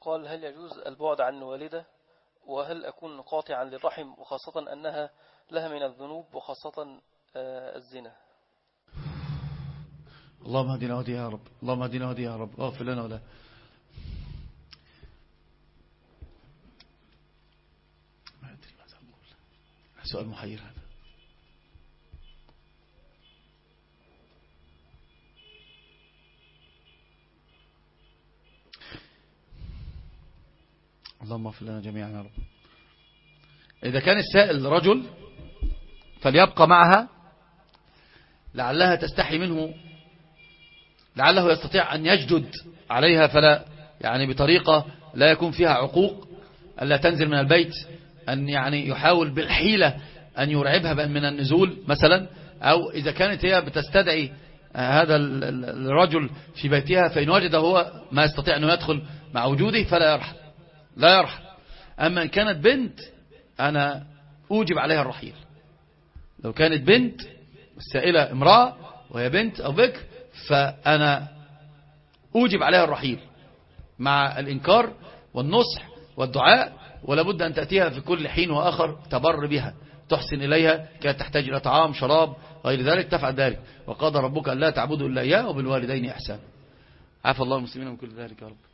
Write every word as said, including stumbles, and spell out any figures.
قال: هل يجوز البعد عن والدة، وهل أكون قاطعا للرحم، وخاصة أنها لها من الذنوب، وخاصة الزنا؟ اللهم اهدنا وهدي يا رب، اللهم اهدنا وهدي يا رب، اغفر لنا ولا. ما أدري ماذا أقول، سؤال محير هذا. اللهم اغفر لنا جميعا يا رب. إذا كان السائل رجل فليبقى معها، لعلها تستحي منه، لعله يستطيع أن يجدد عليها، فلا يعني بطريقة لا يكون فيها عقوق، ألا تنزل من البيت، أن يعني يحاول بالحيلة أن يرعبها من النزول مثلا. أو إذا كانت هي بتستدعي هذا الرجل في بيتها، فإن وجد هو ما يستطيع أنه يدخل مع وجوده فلا يرحل، لا يرحل. أما إن كانت بنت أنا أوجب عليها الرحيل. لو كانت بنت السائلة امرأة وهي بنت أو بكر، فأنا أوجب عليها الرحيل مع الإنكار والنصح والدعاء، ولا بد أن تأتيها في كل حين وآخر تبر بها، تحسن إليها، كانت تحتاج إلى طعام شراب غير ذلك تفعل ذلك. وقضى ربك أن لا تعبدوا إلا إياه وبالوالدين إحسانا. عفى الله المسلمين من كل ذلك يا رب.